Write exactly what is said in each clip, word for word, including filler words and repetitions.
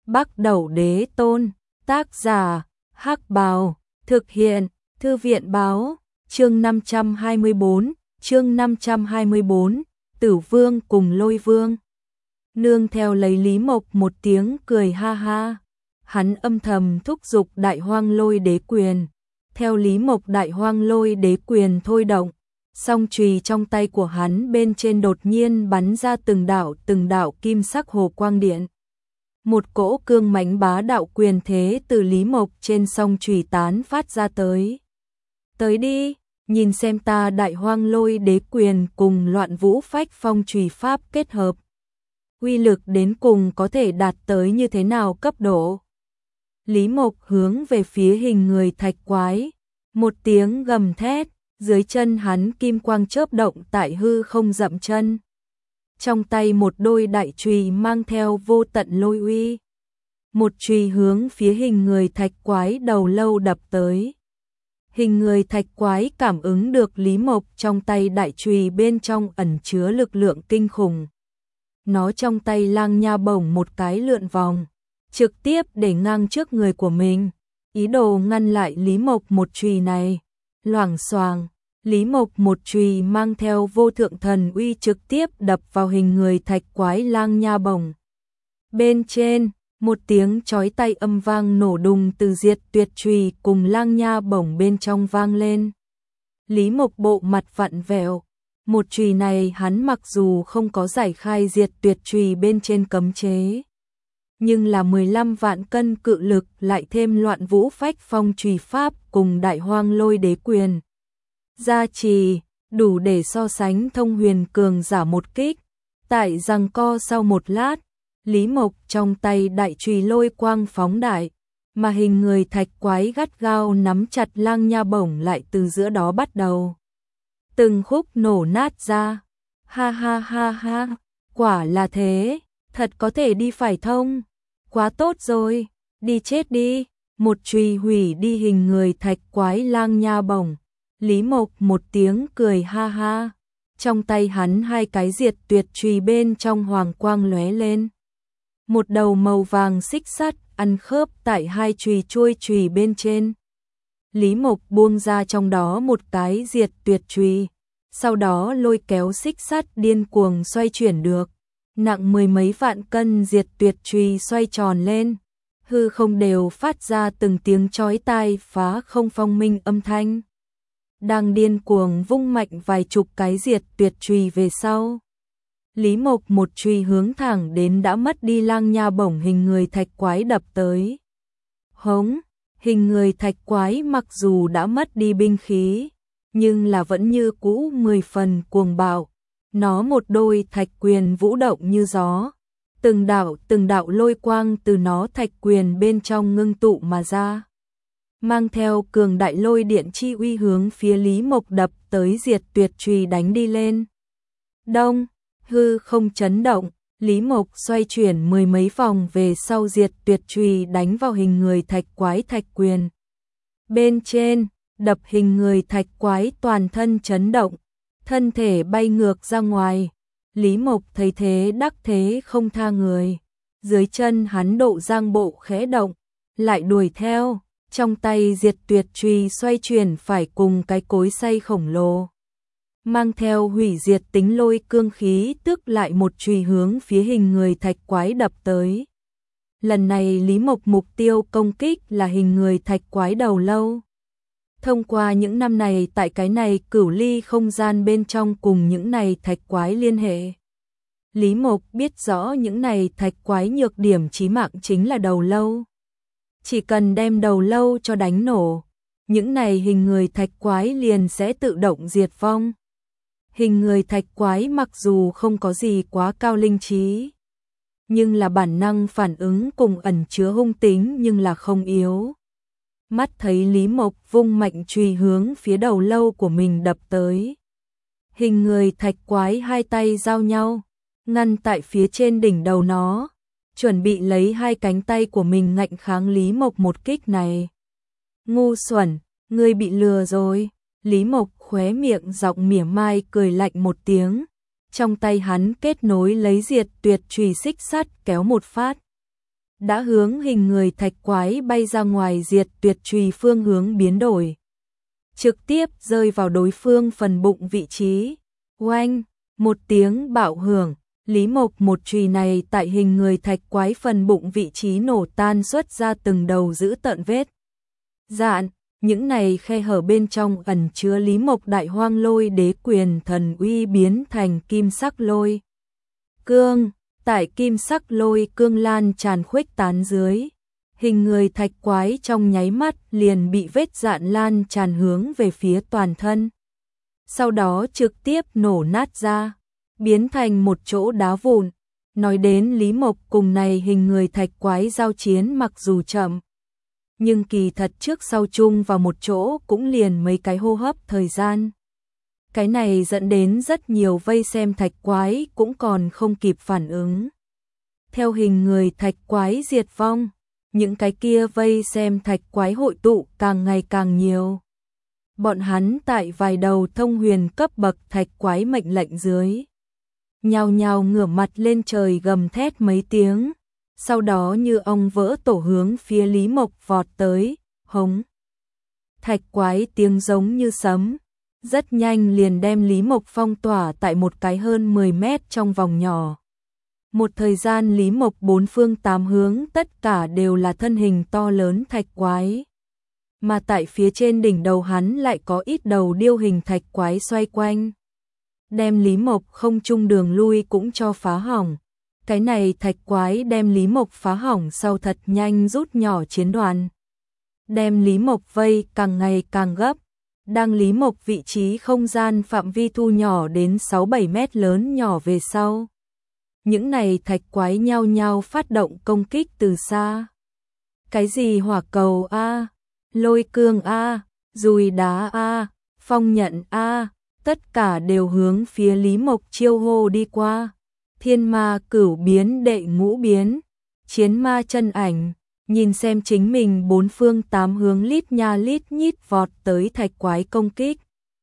Bắc Đẩu Đế Tôn, tác giả, Hắc Bào, thực hiện, Thư viện báo, chương năm trăm hai mươi bốn, chương năm trăm hai mươi bốn, Tử Vương cùng Lôi Vương. Nương theo lấy Lý Mộc một tiếng cười ha ha, hắn âm thầm thúc giục Đại Hoang Lôi Đế Quyền. Theo Lý Mộc Đại Hoang Lôi Đế Quyền thôi động, song chùy trong tay của hắn bên trên đột nhiên bắn ra từng đạo từng đạo kim sắc hồ quang điện. Một cỗ cương mãnh bá đạo quyền thế từ Lý Mộc trên song chùy tán phát ra tới. Tới đi, nhìn xem ta Đại Hoang Lôi Đế Quyền cùng Loạn Vũ Phách Phong chùy pháp kết hợp. Uy lực đến cùng có thể đạt tới như thế nào cấp độ. Lý Mộc hướng về phía hình người thạch quái, một tiếng gầm thét, dưới chân hắn kim quang chớp động tại hư không dậm chân. Trong tay một đôi đại chùy mang theo vô tận lôi uy. Một chùy hướng phía hình người thạch quái đầu lâu đập tới. Hình người thạch quái cảm ứng được Lý Mộc trong tay đại chùy bên trong ẩn chứa lực lượng kinh khủng. Nó trong tay lang nha bổng một cái lượn vòng, trực tiếp để ngang trước người của mình, ý đồ ngăn lại Lý Mộc một chùy này. Loảng xoàng, Lý Mộc một chùy mang theo vô thượng thần uy trực tiếp đập vào hình người thạch quái lang nha bổng. Bên trên, một tiếng chói tai âm vang nổ đùng từ diệt tuyệt chùy cùng lang nha bổng bên trong vang lên. Lý Mộc bộ mặt vặn vẹo, một chùy này hắn mặc dù không có giải khai diệt tuyệt chùy bên trên cấm chế, nhưng là mười lăm vạn cân cự lực lại thêm Loạn Vũ Phách Phong chùy pháp cùng Đại Hoang Lôi Đế Quyền gia trì, đủ để so sánh thông huyền cường giả một kích. Tại giằng co sau một lát, Lý Mộc trong tay đại chùy lôi quang phóng đại, mà hình người thạch quái gắt gao nắm chặt lang nha bổng lại từ giữa đó bắt đầu từng khúc nổ nát ra. Ha ha ha ha, quả là thế, thật có thể đi phải thông, quá tốt rồi, đi chết đi. Một chùy hủy đi hình người thạch quái lang nha bổng. Lý Mộc một tiếng cười ha ha, trong tay hắn hai cái diệt tuyệt chùy bên trong hoàng quang lóe lên. Một đầu màu vàng xích sắt ăn khớp tại hai chùy chuôi chùy bên trên. Lý Mộc buông ra trong đó một cái diệt tuyệt chùy, sau đó lôi kéo xích sắt điên cuồng xoay chuyển được. Nặng mười mấy vạn cân diệt tuyệt chùy xoay tròn lên, hư không đều phát ra từng tiếng chói tai phá không phong minh âm thanh. Đang điên cuồng vung mạnh vài chục cái diệt tuyệt chùy về sau, Lý Mộc một chùy hướng thẳng đến đã mất đi lang nha bổng hình người thạch quái đập tới. Hống, hình người thạch quái mặc dù đã mất đi binh khí, nhưng là vẫn như cũ mười phần cuồng bạo. Nó một đôi thạch quyền vũ động như gió, từng đạo từng đạo lôi quang từ nó thạch quyền bên trong ngưng tụ mà ra, mang theo cường đại lôi điện chi uy hướng phía Lý Mộc đập tới diệt tuyệt chùy đánh đi lên. Đông, hư không chấn động, Lý Mộc xoay chuyển mười mấy vòng về sau diệt tuyệt chùy đánh vào hình người thạch quái thạch quyền. Bên trên, đập hình người thạch quái toàn thân chấn động, thân thể bay ngược ra ngoài. Lý Mộc thấy thế đắc thế không tha người, dưới chân hắn độ giang bộ khẽ động, lại đuổi theo. Trong tay diệt tuyệt chùy xoay chuyển phải cùng cái cối xay khổng lồ, mang theo hủy diệt tính lôi cương khí, tức lại một chùy hướng phía hình người thạch quái đập tới. Lần này Lý Mộc mục tiêu công kích là hình người thạch quái đầu lâu. Thông qua những năm này tại cái này cửu ly không gian bên trong cùng những này thạch quái liên hệ, Lý Mộc biết rõ những này thạch quái nhược điểm chí mạng chính là đầu lâu. Chỉ cần đem đầu lâu cho đánh nổ, những này hình người thạch quái liền sẽ tự động diệt vong. Hình người thạch quái mặc dù không có gì quá cao linh trí, nhưng là bản năng phản ứng cùng ẩn chứa hung tính nhưng là không yếu. Mắt thấy Lý Mộc vung mạnh chùy hướng phía đầu lâu của mình đập tới. Hình người thạch quái hai tay giao nhau, ngăn tại phía trên đỉnh đầu nó, chuẩn bị lấy hai cánh tay của mình ngạnh kháng Lý Mộc một kích này. Ngu xuẩn, ngươi bị lừa rồi. Lý Mộc khóe miệng giọng mỉa mai cười lạnh một tiếng, trong tay hắn kết nối lấy diệt tuyệt chùy xích sắt kéo một phát. đã hướng hình người thạch quái bay ra ngoài, diệt tuyệt chùy phương hướng biến đổi, trực tiếp rơi vào đối phương phần bụng vị trí. Oanh, một tiếng bạo hưởng, Lý Mộc một chùy này tại hình người thạch quái phần bụng vị trí nổ tan, xuất ra từng đầu dữ tợn vết dạn. Những này khe hở bên trong ẩn chứa Lý Mộc đại hoang lôi đế quyền thần uy, biến thành kim sắc lôi cương. Tại kim sắc lôi cương lan tràn khuếch tán dưới, hình người thạch quái trong nháy mắt liền bị vết dạn lan tràn hướng về phía toàn thân. Sau đó trực tiếp nổ nát ra, biến thành một chỗ đá vụn. Nói đến Lý Mộc cùng này hình người thạch quái giao chiến mặc dù chậm, nhưng kỳ thật trước sau chung vào một chỗ cũng liền mấy cái hô hấp thời gian. Cái này dẫn đến rất nhiều vây xem thạch quái cũng còn không kịp phản ứng. Theo hình người thạch quái diệt vong, những cái kia vây xem thạch quái hội tụ càng ngày càng nhiều. Bọn hắn tại vài đầu thông huyền cấp bậc thạch quái mệnh lệnh dưới, nhao nhao ngửa mặt lên trời gầm thét mấy tiếng, sau đó như ong vỡ tổ hướng phía Lý Mộc vọt tới, hống. Thạch quái tiếng giống như sấm, rất nhanh liền đem Lý Mộc phong tỏa tại một cái hơn mười mét trong vòng nhỏ. Một thời gian Lý Mộc bốn phương tám hướng tất cả đều là thân hình to lớn thạch quái. Mà tại phía trên đỉnh đầu hắn lại có ít đầu điêu hình thạch quái xoay quanh, đem Lý Mộc không trung đường lui cũng cho phá hỏng. Cái này thạch quái đem Lý Mộc phá hỏng sau thật nhanh rút nhỏ chiến đoàn, đem Lý Mộc vây càng ngày càng gấp. Đang Lý Mộc vị trí không gian phạm vi thu nhỏ đến sáu bảy mét lớn nhỏ về sau, những này thạch quái nhao nhao phát động công kích từ xa. Cái gì hỏa cầu a, lôi cương a, dùi đá a, phong nhận a, tất cả đều hướng phía Lý Mộc chiêu hô đi qua. Thiên ma cửu biến đệ ngũ biến, chiến ma chân ảnh, nhìn xem chính mình bốn phương tám hướng lít nha lít nhít vọt tới thạch quái công kích.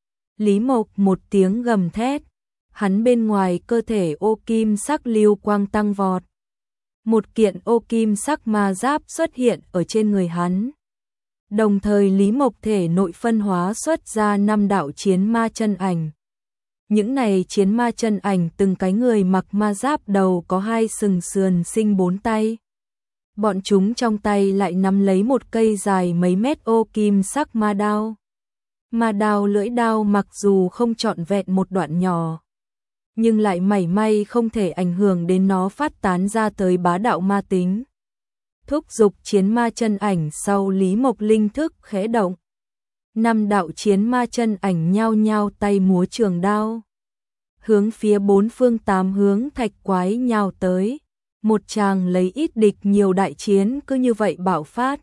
Lý Mộc một tiếng gầm thét, hắn bên ngoài cơ thể ô kim sắc lưu quang tăng vọt. Một kiện ô kim sắc ma giáp xuất hiện ở trên người hắn. Đồng thời Lý Mộc thể nội phân hóa xuất ra năm đạo chiến ma chân ảnh. Những này chiến ma chân ảnh từng cái người mặc ma giáp, đầu có hai sừng sườn, sinh bốn tay. Bọn chúng trong tay lại nắm lấy một cây dài mấy mét ô kim sắc ma đao. Ma đao lưỡi đao mặc dù không trọn vẹn một đoạn nhỏ, nhưng lại mảy may không thể ảnh hưởng đến nó phát tán ra tới bá đạo ma tính. Thúc giục chiến ma chân ảnh sau, Lý Mộc linh thức khẽ động. Năm đạo chiến ma chân ảnh nhao nhao tay múa trường đao, hướng phía bốn phương tám hướng thạch quái nhào tới. Một tràng lấy ít địch nhiều đại chiến cứ như vậy bạo phát.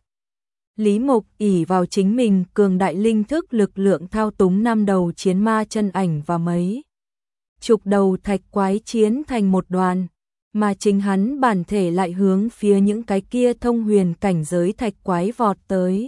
Lý Mộc ỷ vào chính mình cường đại linh thức lực lượng thao túng năm đầu chiến ma chân ảnh và mấy chục đầu thạch quái chiến thành một đoàn, mà chính hắn bản thể lại hướng phía những cái kia thông huyền cảnh giới thạch quái vọt tới.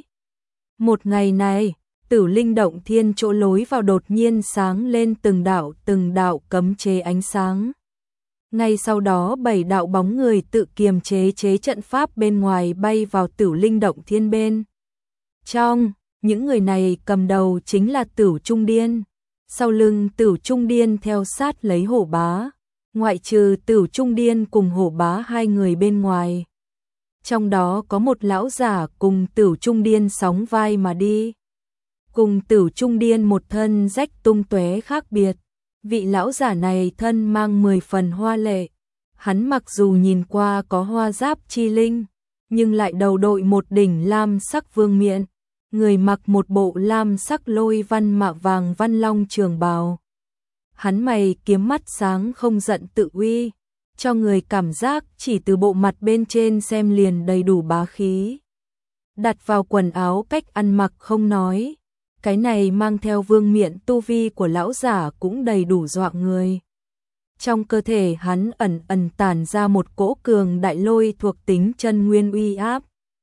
Một ngày này, Tử Linh động thiên chỗ lối vào đột nhiên sáng lên từng đạo từng đạo cấm chế ánh sáng. Ngay sau đó bảy đạo bóng người tự kiềm chế chế trận pháp bên ngoài bay vào Tử Linh động thiên bên trong. Những người này cầm đầu chính là Tử Trung Điên. Sau lưng Tử Trung Điên theo sát lấy Hổ Bá, ngoại trừ Tử Trung Điên cùng Hổ Bá hai người bên ngoài, trong đó có một lão giả cùng Tử Trung Điên sóng vai mà đi. Cùng Tử Trung Điên một thân rách tung tóe khác biệt, vị lão giả này thân mang mười phần hoa lệ. Hắn mặc dù nhìn qua có hoa giáp chi linh, nhưng lại đầu đội một đỉnh lam sắc vương miện, người mặc một bộ lam sắc lôi văn mạ vàng văn long trường bào. Hắn mày kiếm mắt sáng không giận tự uy, cho người cảm giác chỉ từ bộ mặt bên trên xem liền đầy đủ bá khí. Đặt vào quần áo cách ăn mặc không nói, cái này mang theo vương miện tu vi của lão giả cũng đầy đủ dọa người. Trong cơ thể hắn ẩn ẩn tản ra một cỗ cường đại lôi thuộc tính chân nguyên uy áp.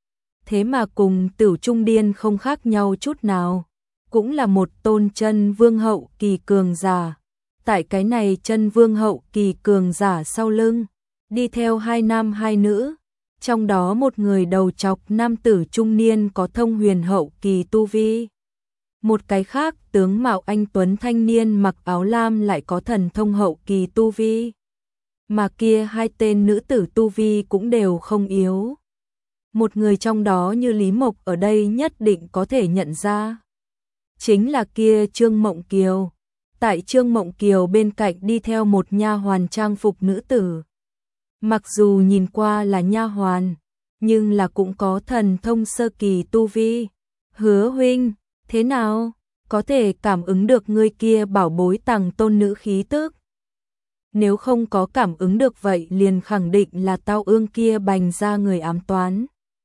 Thế mà cùng Tử Trung Điên không khác nhau chút nào, cũng là một tôn chân vương hậu kỳ cường giả. Tại cái này chân vương hậu kỳ cường giả sau lưng, đi theo hai nam hai nữ, Trong đó một người đầu trọc nam tử trung niên có thông huyền hậu kỳ tu vi. Một cái khác tướng mạo anh tuấn thanh niên mặc áo lam lại có thần thông hậu kỳ tu vi. Mà kia hai tên nữ tử tu vi cũng đều không yếu. Một người trong đó như Lý Mộc ở đây nhất định có thể nhận ra. Chính là kia Trương Mộng Kiều. Tại Trương Mộng Kiều bên cạnh đi theo một nha hoàn trang phục nữ tử. Mặc dù nhìn qua là nha hoàn, nhưng là cũng có thần thông sơ kỳ tu vi. Hứa huynh, thế nào? Có thể cảm ứng được người kia bảo bối tàng tôn nữ khí tức. Nếu không có cảm ứng được vậy liền khẳng định là tao ương kia bành ra người ám toán.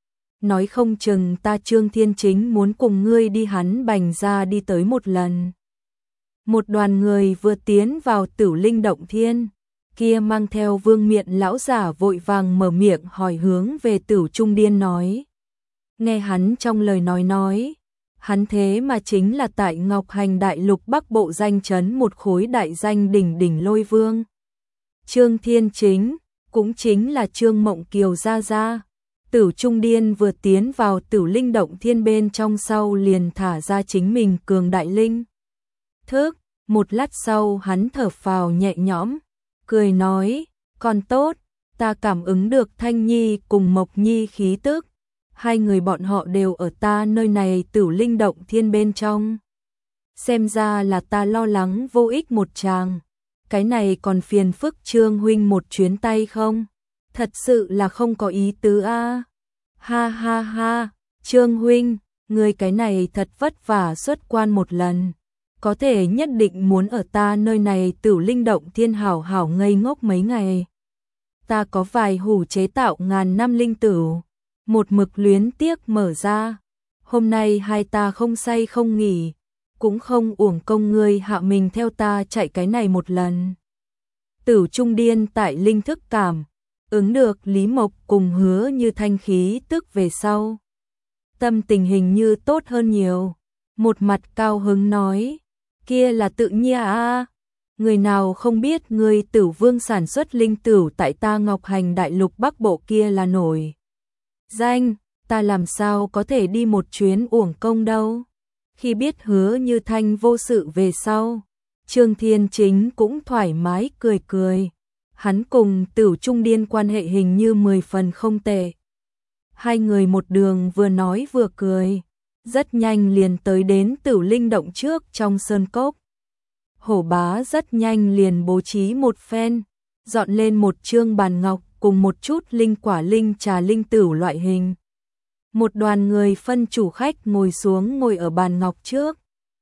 Nói không chừng ta Trương Thiên Chính muốn cùng ngươi đi hắn bành ra đi tới một lần. Một đoàn người vừa tiến vào Tử Linh Động Thiên, kia mang theo vương miện lão giả vội vàng mở miệng hỏi hướng về Tử Trung Điên nói. Nghe hắn trong lời nói nói, hắn thế mà chính là tại Ngọc Hành Đại Lục Bắc Bộ danh chấn một khối đại danh đỉnh đỉnh Lôi Vương. Trương Thiên Chính, cũng chính là Trương Mộng Kiều gia gia. Tử Trung Điên vừa tiến vào Tử Linh Động Thiên bên trong sau liền thả ra chính mình cường đại linh thức, một lát sau hắn thở phào nhẹ nhõm, cười nói, còn tốt, ta cảm ứng được Thanh Nhi cùng Mộc Nhi khí tức, hai người bọn họ đều ở ta nơi này Tử Linh Động Thiên bên trong. Xem ra là ta lo lắng vô ích một tràng, cái này còn phiền phức Trương huynh một chuyến tay không? Thật sự là không có ý tứ a. À. Ha ha ha, Trương huynh, người cái này thật vất vả xuất quan một lần, có thể nhất định muốn ở ta nơi này Tử Linh Động Thiên hảo hảo ngây ngốc mấy ngày. Ta có vài hủ chế tạo ngàn năm linh tửu, một mực luyến tiếc mở ra. Hôm nay hai ta không say không nghỉ, cũng không uổng công ngươi hạ mình theo ta chạy cái này một lần. Tử Trung Điên tại linh thức cảm ứng được Lý Mộc cùng Hứa Như Thanh khí tức về sau. Tâm tình hình như tốt hơn nhiều. Một mặt cao hứng nói, kia là tự nhiên a, người nào không biết người Tử Vương sản xuất linh tửu tại ta Ngọc Hành Đại Lục Bắc Bộ kia là nổi danh, ta làm sao có thể đi một chuyến uổng công đâu. Khi biết Hứa Như Thanh vô sự về sau, Trương Thiên Chính cũng thoải mái cười cười. Hắn cùng Tử Trung Điên quan hệ hình như mười phần không tệ. Hai người một đường vừa nói vừa cười, rất nhanh liền tới đến Tử Linh Động trước trong sơn cốc. Hổ Bá rất nhanh liền bố trí một phen, dọn lên một chương bàn ngọc cùng một chút linh quả linh trà linh tửu loại hình. Một đoàn người phân chủ khách ngồi xuống ngồi ở bàn ngọc trước.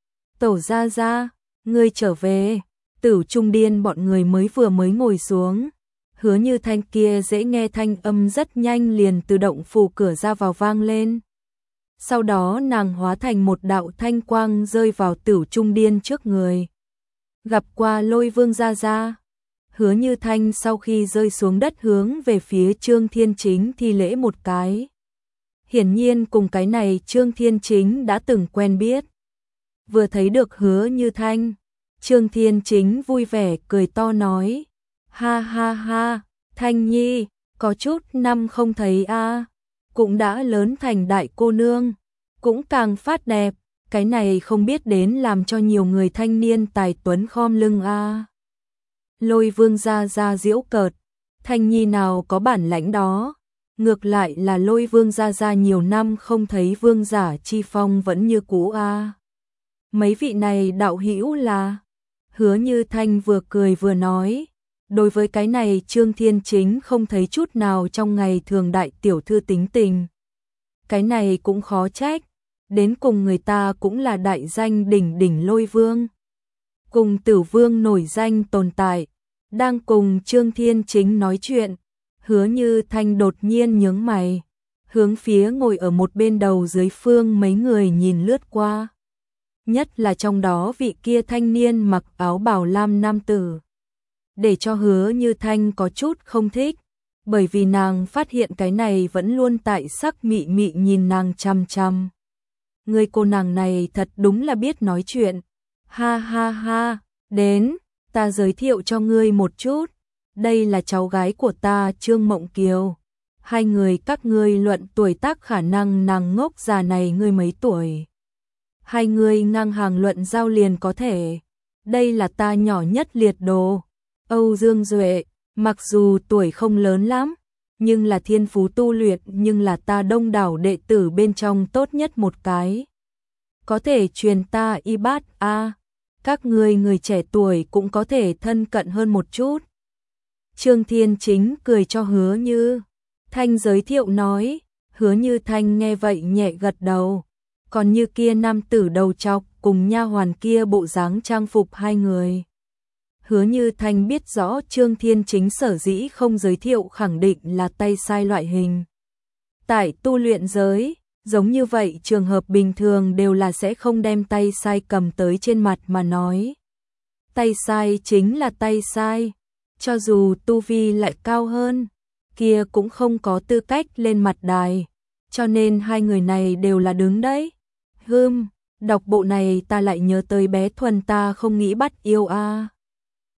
Tổ gia gia, ngươi trở về. Tử Trung Điên bọn người mới vừa mới ngồi xuống. Hứa Như Thanh kia dễ nghe thanh âm rất nhanh liền từ động phủ cửa ra vào vang lên. Sau đó nàng hóa thành một đạo thanh quang rơi vào Tử Trung Điên trước người. Gặp qua Lôi Vương gia gia. Hứa Như Thanh sau khi rơi xuống đất hướng về phía Trương Thiên Chính thi lễ một cái. Hiển nhiên cùng cái này Trương Thiên Chính đã từng quen biết. Vừa thấy được Hứa Như Thanh, Trương Thiên Chính vui vẻ cười to nói, ha ha ha, Thanh Nhi, có chút năm không thấy a, à, cũng đã lớn thành đại cô nương, cũng càng phát đẹp, cái này không biết đến làm cho nhiều người thanh niên tài tuấn khom lưng a. À. Lôi Vương gia gia giễu cợt, Thanh Nhi nào có bản lãnh đó, ngược lại là Lôi Vương gia gia nhiều năm không thấy vương giả chi phong vẫn như cũ a. À. Mấy vị này đạo hữu là. Hứa Như Thanh vừa cười vừa nói, đối với cái này Trương Thiên Chính không thấy chút nào trong ngày thường đại tiểu thư tính tình. Cái này cũng khó trách, đến cùng người ta cũng là đại danh đỉnh đỉnh Lôi Vương. Cùng Tử Vương nổi danh tồn tại, đang cùng Trương Thiên Chính nói chuyện, Hứa Như Thanh đột nhiên nhướng mày, hướng phía ngồi ở một bên đầu dưới phương mấy người nhìn lướt qua. Nhất là trong đó vị kia thanh niên mặc áo bào lam nam tử. Để cho Hứa Như Thanh có chút không thích, bởi vì nàng phát hiện cái này vẫn luôn tại sắc mị mị nhìn nàng chăm chăm. Người cô nàng này thật đúng là biết nói chuyện. Ha ha ha, đến, ta giới thiệu cho ngươi một chút. Đây là cháu gái của ta Trương Mộng Kiều. hai người các ngươi luận tuổi tác khả năng nàng ngốc già này ngươi mấy tuổi. Hai người ngang hàng luận giao liền có thể. Đây là ta nhỏ nhất liệt đồ. Âu Dương Duệ, mặc dù tuổi không lớn lắm, nhưng là thiên phú tu luyện, nhưng là ta đông đảo đệ tử bên trong tốt nhất một cái. Có thể truyền ta y bát a, các ngươi người trẻ tuổi cũng có thể thân cận hơn một chút. Trương Thiên Chính cười cho Hứa Như Thanh giới thiệu nói, Hứa Như Thanh nghe vậy nhẹ gật đầu. Còn như kia nam tử đầu trọc cùng nha hoàn kia bộ dáng trang phục hai người. Hứa Như Thanh biết rõ Trương Thiên Chính sở dĩ không giới thiệu khẳng định là tay sai loại hình. Tại tu luyện giới, giống như vậy trường hợp bình thường đều là sẽ không đem tay sai cầm tới trên mặt mà nói. Tay sai chính là tay sai, cho dù tu vi lại cao hơn, kia cũng không có tư cách lên mặt đài, cho nên hai người này đều là đứng đấy. Hừm, đọc bộ này ta lại nhớ tới bé Thuần ta không nghĩ bắt yêu a.